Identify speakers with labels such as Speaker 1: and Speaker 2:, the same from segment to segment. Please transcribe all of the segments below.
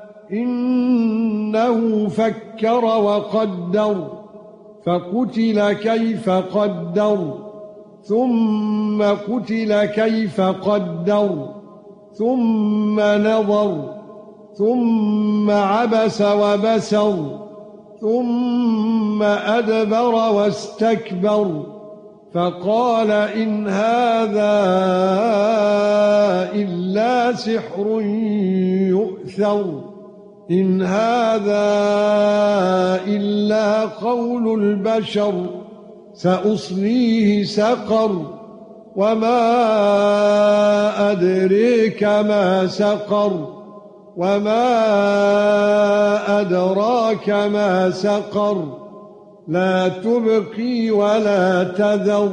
Speaker 1: إنه فكر وقدر فقتل كيف قدر ثم قتل كيف قدر ثم نظر ثم عبس وبسر ثم أدبر واستكبر فقال إن هذا إلا سحر يؤثر إن هذا إلا قول البشر سأصليه سقر وما أدريك ما سقر وما أدراك ما سقر لا تبقي ولا تذر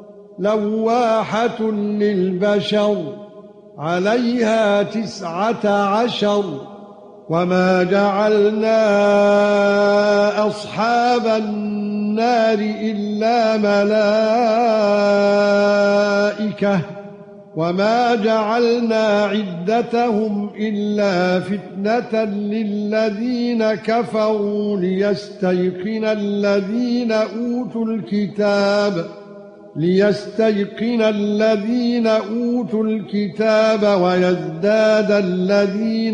Speaker 1: لواحة للبشر عليها 19 وما جعلنا أصحاب النار إلا ملائكة وما جعلنا عدتهم إلا فتنة للذين كفروا ليستيقن الذين أوتوا الكتاب ويزداد الذين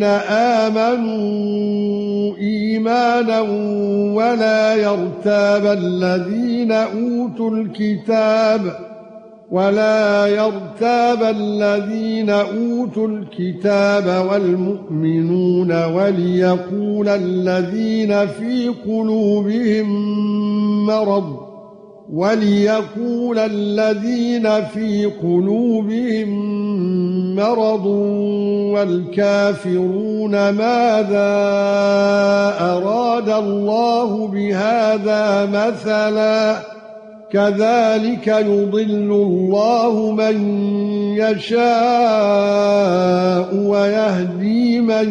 Speaker 1: آمنوا إيمانا ولا يرتاب الذين أوتوا الكتاب والمؤمنون وليقول الذين في قلوبهم مرض والكافرون ماذا أراد الله بهذا مثلا كذلك يضل الله من يشاء ويهدي من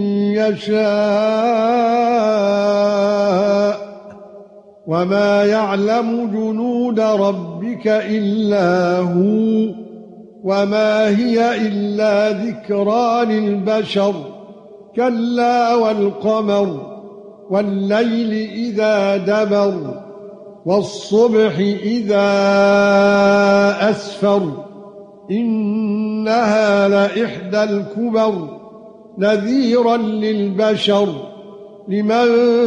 Speaker 1: يشاء وما يعلم جنود ربك إلا هو وما هي إلا ذكرى للبشر كلا والقمر والليل إذا دبر والصبح إذا أسفر إنها لإحدى الكبر نذيرا للبشر لمن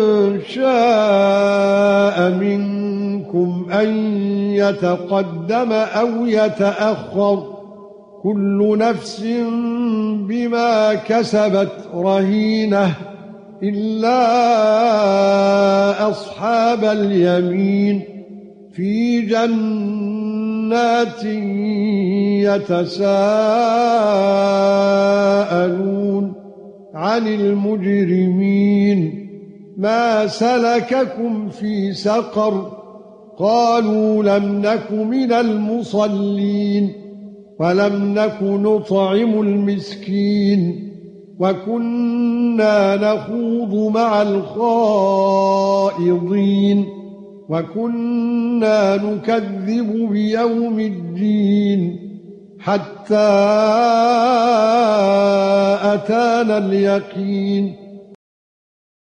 Speaker 1: شاء منكم أن يتقدم أو يتأخر كل نفس بما كسبت رهينة إلا أصحاب اليمين في جنات يتساءلون عن المجرمين ما سلككم في سقر قالوا لم نك من المصلين ولم نك نطعم المسكين وكنا نخوض مع الخائضين وكنا نكذب بيوم الدين حتى أتانا اليقين